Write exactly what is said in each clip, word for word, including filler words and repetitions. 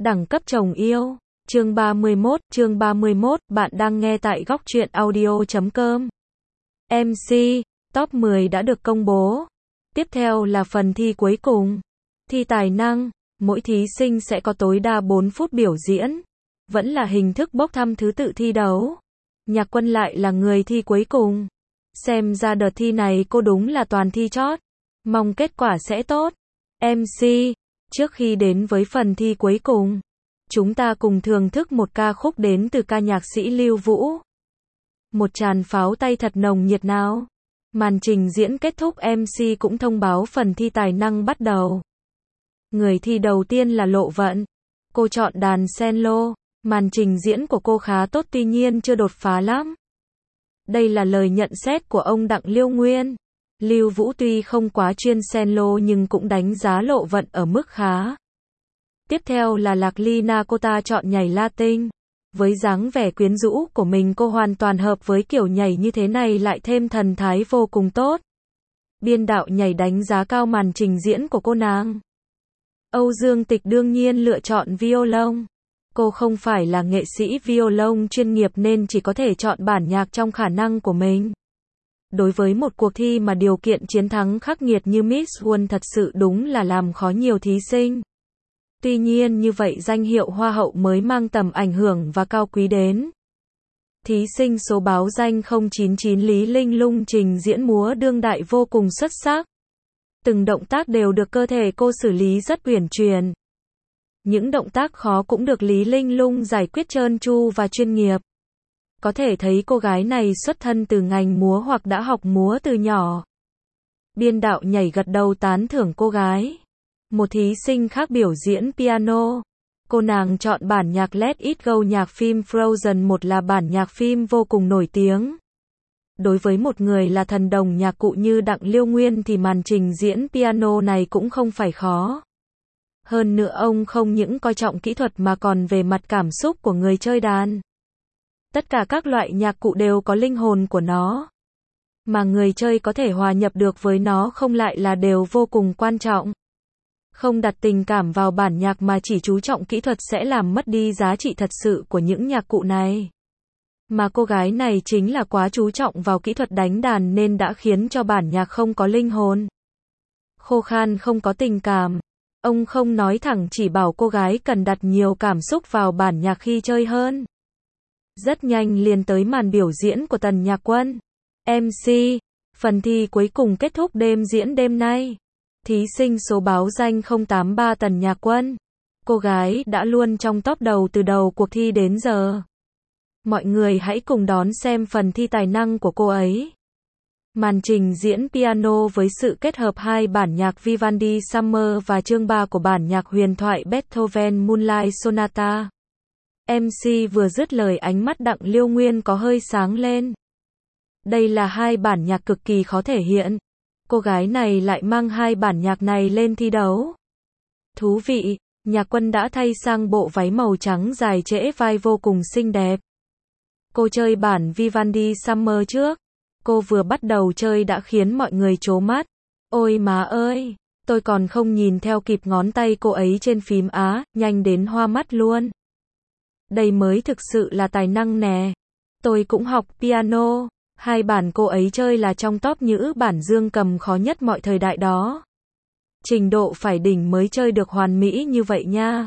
Đẳng cấp chồng yêu. Chương ba mươi mốt, chương ba mươi mốt, bạn đang nghe tại góc truyện audio chấm com. em xê, top mười đã được công bố. Tiếp theo là phần thi cuối cùng. Thi tài năng, mỗi thí sinh sẽ có tối đa bốn phút biểu diễn. Vẫn là hình thức bốc thăm thứ tự thi đấu. Nhạc Quân lại là người thi cuối cùng. Xem ra đợt thi này cô đúng là toàn thi chót. Mong kết quả sẽ tốt. em xê, trước khi đến với phần thi cuối cùng, chúng ta cùng thưởng thức một ca khúc đến từ ca nhạc sĩ Lưu Vũ. Một tràng pháo tay thật nồng nhiệt nào. Màn trình diễn kết thúc, em xê cũng thông báo phần thi tài năng bắt đầu. Người thi đầu tiên là Lộ Vận. Cô chọn đàn cello. Màn trình diễn của cô khá tốt tuy nhiên chưa đột phá lắm. Đây là lời nhận xét của ông Đặng Liêu Nguyên. Lưu Vũ tuy không quá chuyên cello nhưng cũng đánh giá Lộ Vận ở mức khá. Tiếp theo là Lạc Ly Na, cô ta chọn nhảy Latin. Với dáng vẻ quyến rũ của mình, cô hoàn toàn hợp với kiểu nhảy như thế này, lại thêm thần thái vô cùng tốt. Biên đạo nhảy đánh giá cao màn trình diễn của cô nàng. Âu Dương Tịch đương nhiên lựa chọn violon. Cô không phải là nghệ sĩ violon chuyên nghiệp nên chỉ có thể chọn bản nhạc trong khả năng của mình. Đối với một cuộc thi mà điều kiện chiến thắng khắc nghiệt như Miss World thật sự đúng là làm khó nhiều thí sinh. Tuy nhiên như vậy danh hiệu Hoa hậu mới mang tầm ảnh hưởng và cao quý đến. Thí sinh số báo danh không chín chín Lý Linh Lung trình diễn múa đương đại vô cùng xuất sắc. Từng động tác đều được cơ thể cô xử lý rất uyển chuyển. Những động tác khó cũng được Lý Linh Lung giải quyết trơn tru và chuyên nghiệp. Có thể thấy cô gái này xuất thân từ ngành múa hoặc đã học múa từ nhỏ. Biên đạo nhảy gật đầu tán thưởng cô gái. Một thí sinh khác biểu diễn piano. Cô nàng chọn bản nhạc Let It Go, nhạc phim Frozen một là bản nhạc phim vô cùng nổi tiếng. Đối với một người là thần đồng nhạc cụ như Đặng Liêu Nguyên thì màn trình diễn piano này cũng không phải khó. Hơn nữa ông không những coi trọng kỹ thuật mà còn về mặt cảm xúc của người chơi đàn. Tất cả các loại nhạc cụ đều có linh hồn của nó. Mà người chơi có thể hòa nhập được với nó không lại là điều vô cùng quan trọng. Không đặt tình cảm vào bản nhạc mà chỉ chú trọng kỹ thuật sẽ làm mất đi giá trị thật sự của những nhạc cụ này. Mà cô gái này chính là quá chú trọng vào kỹ thuật đánh đàn nên đã khiến cho bản nhạc không có linh hồn. Khô khan, không có tình cảm. Ông không nói thẳng, chỉ bảo cô gái cần đặt nhiều cảm xúc vào bản nhạc khi chơi hơn. Rất nhanh liền tới màn biểu diễn của Tần Nhạc Quân. em xê, phần thi cuối cùng kết thúc đêm diễn đêm nay. Thí sinh số báo danh không tám ba Tần Nhạc Quân. Cô gái đã luôn trong top đầu từ đầu cuộc thi đến giờ. Mọi người hãy cùng đón xem phần thi tài năng của cô ấy. Màn trình diễn piano với sự kết hợp hai bản nhạc Vivaldi Summer và chương ba của bản nhạc huyền thoại Beethoven Moonlight Sonata. em xê vừa dứt lời, ánh mắt Đặng Liêu Nguyên có hơi sáng lên. Đây là hai bản nhạc cực kỳ khó thể hiện. Cô gái này lại mang hai bản nhạc này lên thi đấu. Thú vị, Nhạc Quân đã thay sang bộ váy màu trắng dài trễ vai vô cùng xinh đẹp. Cô chơi bản Vivaldi Summer trước. Cô vừa bắt đầu chơi đã khiến mọi người trố mắt. Ôi má ơi, tôi còn không nhìn theo kịp ngón tay cô ấy trên phím á, nhanh đến hoa mắt luôn. Đây mới thực sự là tài năng nè. Tôi cũng học piano. Hai bản cô ấy chơi là trong top nhữ bản dương cầm khó nhất mọi thời đại đó. Trình độ phải đỉnh mới chơi được hoàn mỹ như vậy nha.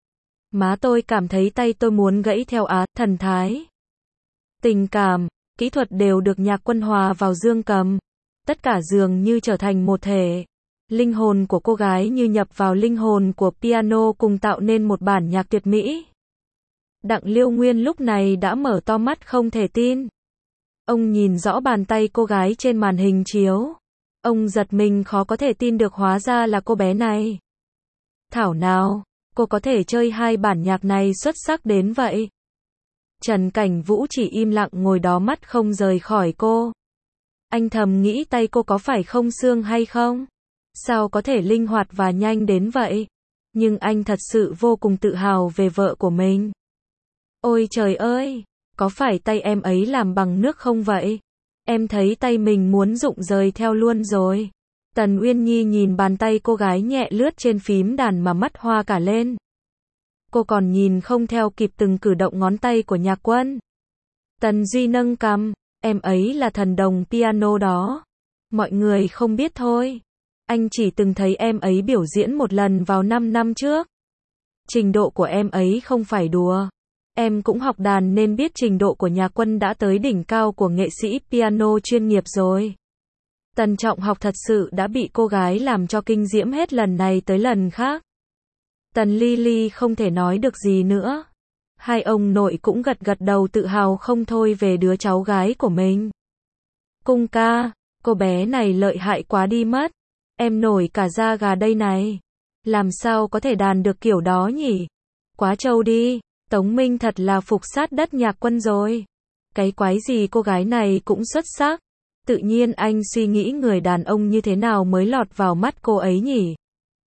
Má tôi cảm thấy tay tôi muốn gãy theo á, thần thái. Tình cảm, kỹ thuật đều được Nhạc Quân hòa vào dương cầm. Tất cả dường như trở thành một thể. Linh hồn của cô gái như nhập vào linh hồn của piano cùng tạo nên một bản nhạc tuyệt mỹ. Đặng Liêu Nguyên lúc này đã mở to mắt không thể tin. Ông nhìn rõ bàn tay cô gái trên màn hình chiếu. Ông giật mình khó có thể tin được, hóa ra là cô bé này. Thảo nào, cô có thể chơi hai bản nhạc này xuất sắc đến vậy. Trần Cảnh Vũ chỉ im lặng ngồi đó, mắt không rời khỏi cô. Anh thầm nghĩ tay cô có phải không xương hay không? Sao có thể linh hoạt và nhanh đến vậy? Nhưng anh thật sự vô cùng tự hào về vợ của mình. Ôi trời ơi, có phải tay em ấy làm bằng nước không vậy? Em thấy tay mình muốn rụng rời theo luôn rồi. Tần Uyên Nhi nhìn bàn tay cô gái nhẹ lướt trên phím đàn mà mắt hoa cả lên. Cô còn nhìn không theo kịp từng cử động ngón tay của Nhạc Quân. Tần Duy nâng cằm, em ấy là thần đồng piano đó. Mọi người không biết thôi. Anh chỉ từng thấy em ấy biểu diễn một lần vào năm năm trước. Trình độ của em ấy không phải đùa. Em cũng học đàn nên biết trình độ của Nhạc Quân đã tới đỉnh cao của nghệ sĩ piano chuyên nghiệp rồi. Tần Trọng Học thật sự đã bị cô gái làm cho kinh diễm hết lần này tới lần khác. Tần Ly Ly không thể nói được gì nữa. Hai ông nội cũng gật gật đầu tự hào không thôi về đứa cháu gái của mình. Cung ca, cô bé này lợi hại quá đi mất. Em nổi cả da gà đây này. Làm sao có thể đàn được kiểu đó nhỉ? Quá trâu đi, Tống Minh thật là phục sát đất Nhạc Quân rồi. Cái quái gì cô gái này cũng xuất sắc. Tự nhiên anh suy nghĩ người đàn ông như thế nào mới lọt vào mắt cô ấy nhỉ?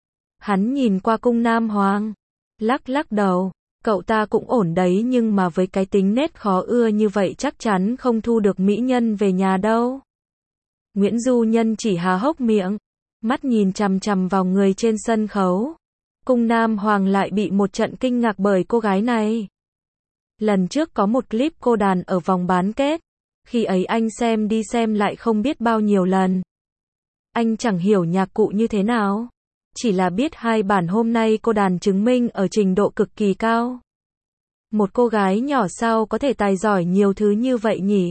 Hắn nhìn qua Cung Nam Hoàng, lắc lắc đầu, cậu ta cũng ổn đấy nhưng mà với cái tính nết khó ưa như vậy chắc chắn không thu được mỹ nhân về nhà đâu. Nguyễn Du Nhân chỉ há hốc miệng, mắt nhìn chằm chằm vào người trên sân khấu. Cung Nam Hoàng lại bị một trận kinh ngạc bởi cô gái này. Lần trước có một clip cô đàn ở vòng bán kết, khi ấy anh xem đi xem lại không biết bao nhiêu lần. Anh chẳng hiểu nhạc cụ như thế nào, chỉ là biết hai bản hôm nay cô đàn chứng minh ở trình độ cực kỳ cao. Một cô gái nhỏ sao có thể tài giỏi nhiều thứ như vậy nhỉ?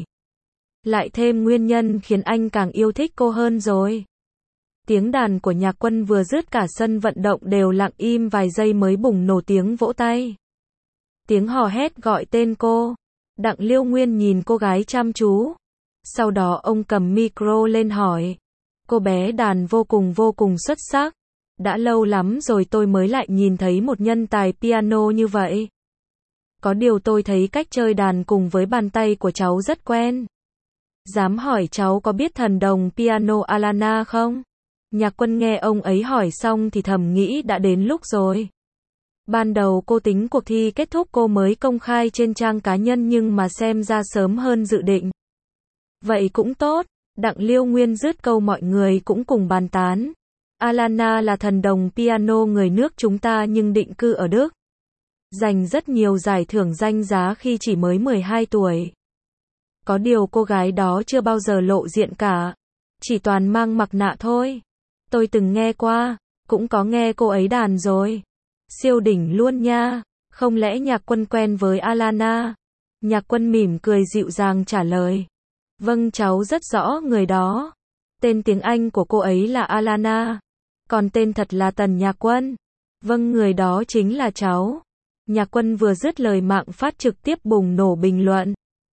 Lại thêm nguyên nhân khiến anh càng yêu thích cô hơn rồi. Tiếng đàn của Nhạc Quân vừa dứt cả sân vận động đều lặng im vài giây mới bùng nổ tiếng vỗ tay. Tiếng hò hét gọi tên cô. Đặng Liêu Nguyên nhìn cô gái chăm chú. Sau đó ông cầm micro lên hỏi. Cô bé đàn vô cùng vô cùng xuất sắc. Đã lâu lắm rồi tôi mới lại nhìn thấy một nhân tài piano như vậy. Có điều tôi thấy cách chơi đàn cùng với bàn tay của cháu rất quen. Dám hỏi cháu có biết thần đồng piano Alana không? Nhạc Quân nghe ông ấy hỏi xong thì thầm nghĩ đã đến lúc rồi. Ban đầu cô tính cuộc thi kết thúc cô mới công khai trên trang cá nhân nhưng mà xem ra sớm hơn dự định. Vậy cũng tốt, Đặng Liêu Nguyên dứt câu mọi người cũng cùng bàn tán. Alana là thần đồng piano người nước chúng ta nhưng định cư ở Đức. Giành rất nhiều giải thưởng danh giá khi chỉ mới mười hai tuổi. Có điều cô gái đó chưa bao giờ lộ diện cả. Chỉ toàn mang mặt nạ thôi. Tôi từng nghe qua, cũng có nghe cô ấy đàn rồi. Siêu đỉnh luôn nha, không lẽ Nhạc Quân quen với Alana? Nhạc Quân mỉm cười dịu dàng trả lời. Vâng cháu rất rõ người đó. Tên tiếng Anh của cô ấy là Alana. Còn tên thật là Tần Nhạc Quân. Vâng người đó chính là cháu. Nhạc Quân vừa dứt lời mạng phát trực tiếp bùng nổ bình luận.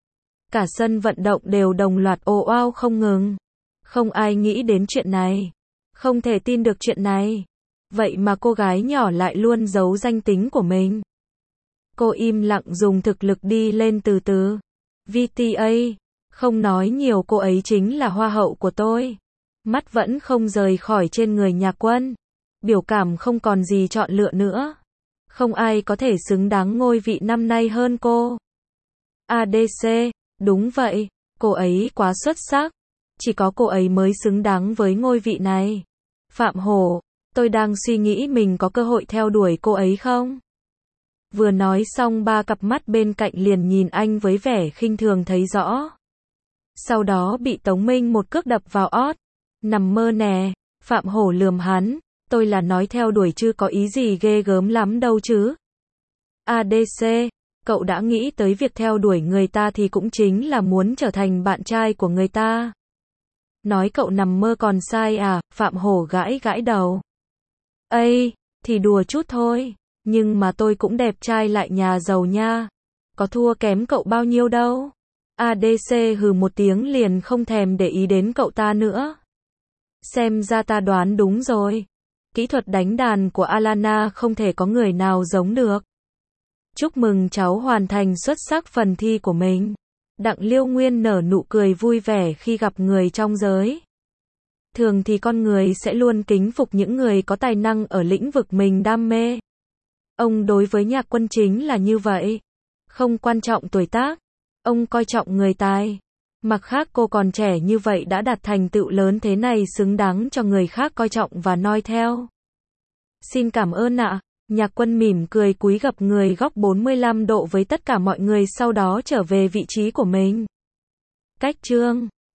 Cả sân vận động đều đồng loạt ồ oao không ngừng. Không ai nghĩ đến chuyện này. Không thể tin được chuyện này. Vậy mà cô gái nhỏ lại luôn giấu danh tính của mình. Cô im lặng dùng thực lực đi lên từ từ. vê tê a, không nói nhiều cô ấy chính là hoa hậu của tôi. Mắt vẫn không rời khỏi trên người Nhạc Quân. Biểu cảm không còn gì chọn lựa nữa. Không ai có thể xứng đáng ngôi vị năm nay hơn cô. a đê xê, đúng vậy, cô ấy quá xuất sắc. Chỉ có cô ấy mới xứng đáng với ngôi vị này. Phạm Hổ, tôi đang suy nghĩ mình có cơ hội theo đuổi cô ấy không? Vừa nói xong ba cặp mắt bên cạnh liền nhìn anh với vẻ khinh thường thấy rõ. Sau đó bị Tống Minh một cước đập vào ót. Nằm mơ nè, Phạm Hổ lườm hắn, tôi là nói theo đuổi chứ có ý gì ghê gớm lắm đâu chứ. a đê xê, cậu đã nghĩ tới việc theo đuổi người ta thì cũng chính là muốn trở thành bạn trai của người ta. Nói cậu nằm mơ còn sai à, Phạm Hổ gãi gãi đầu. Ây, thì đùa chút thôi, nhưng mà tôi cũng đẹp trai lại nhà giàu nha. Có thua kém cậu bao nhiêu đâu. a đê xê hừ một tiếng liền không thèm để ý đến cậu ta nữa. Xem ra ta đoán đúng rồi. Kỹ thuật đánh đàn của Alana không thể có người nào giống được. Chúc mừng cháu hoàn thành xuất sắc phần thi của mình. Đặng Liêu Nguyên nở nụ cười vui vẻ khi gặp người trong giới. Thường thì con người sẽ luôn kính phục những người có tài năng ở lĩnh vực mình đam mê. Ông đối với Nhạc Quân chính là như vậy. Không quan trọng tuổi tác, ông coi trọng người tài. Mặt khác cô còn trẻ như vậy đã đạt thành tựu lớn thế này xứng đáng cho người khác coi trọng và noi theo. Xin cảm ơn ạ. Nhạc Quân mỉm cười cúi gập người góc bốn mươi lăm độ với tất cả mọi người sau đó trở về vị trí của mình. Cách chương